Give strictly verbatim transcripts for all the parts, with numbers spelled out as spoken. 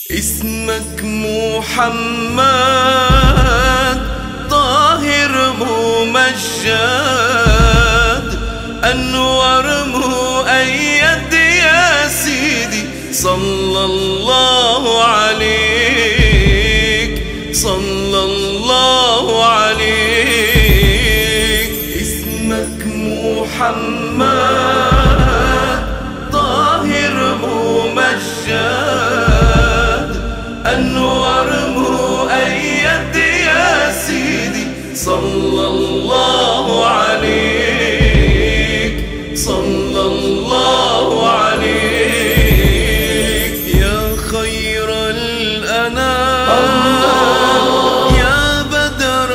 اسمك محمد طاهر ممجد، أنور مؤيد يا سيدي، صلى الله عليك صلى الله عليك. اسمك محمد طاهر ممجد، أنور مؤيد يا سيدي، صلى الله عليك صلى الله عليك. يا خير الأنام يا بدر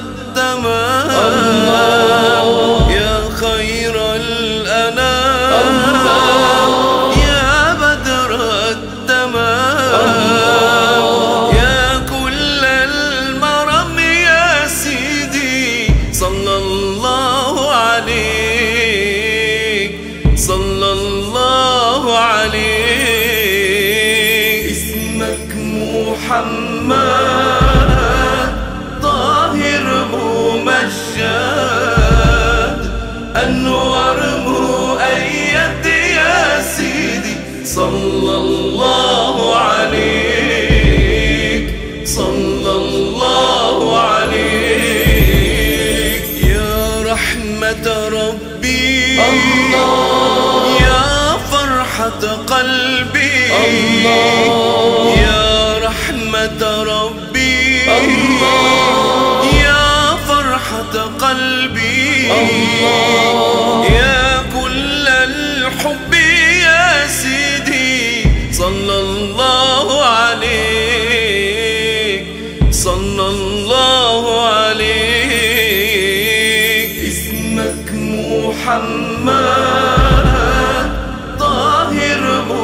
التمام، يا خير الأنام يا بدر التمام، يا كل المرم يا سيدي، صلى الله عليك صلى الله عليك. اسمك محمد طاهر ممجد، أنور مؤيد يا سيدي، صلى الله عليك صلى الله عليك. يا رحمة ربي الله، يا فرحة قلبي الله، يا رحمة ربي الله، يا فرحة قلبي الله، يا كل الحب يا سيدي، صلى الله عليك صلى الله عليك. اسمك محمد طاهر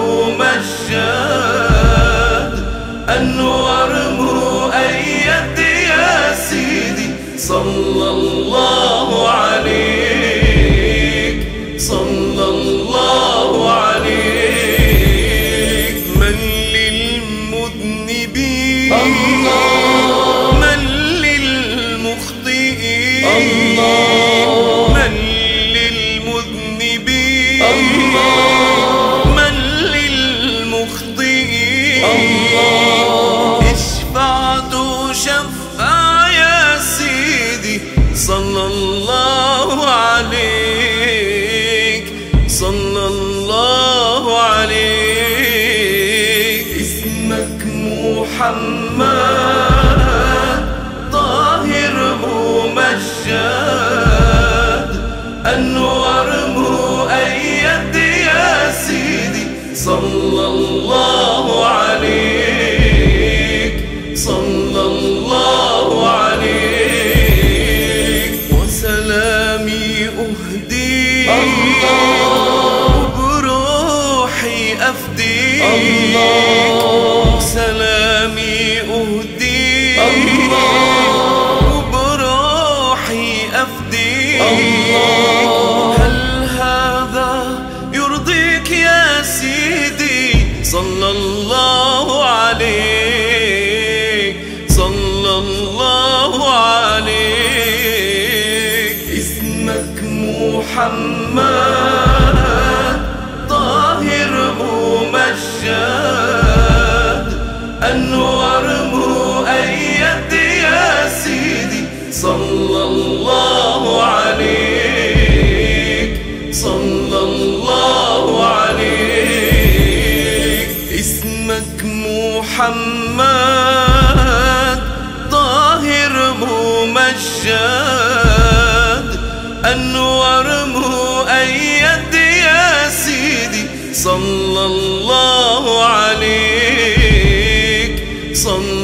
ممجد، أنور مؤيد يا سيدي، صلى الله عليك صلى الله عليك. من للمذنبين الله، من للمخطئين الله، من للمذنبين الله، من للمخطئين الله، اشفع تشفع يا سيدي، صلى الله عليك صلى الله عليك. اسمك محمد طاهر ممجد، أنور مؤيد يا سيدي، صلى الله عليك صلى الله عليك. وسلامي أهدي الله، وبروحي أفدي الله، سلامي أهدي الله، وبروحي أفدي الله. هل هذا يرضيك يا سيدي، صلى الله عليك صلى الله عليك. اسمك محمد طاهر ممجد، أنور مؤيد يا سيدي، صلى الله عليك صلى الله عليك. اسمك محمد طاهر ممجد، أنور مؤيد يا سيدي، صلى الله عليك صلى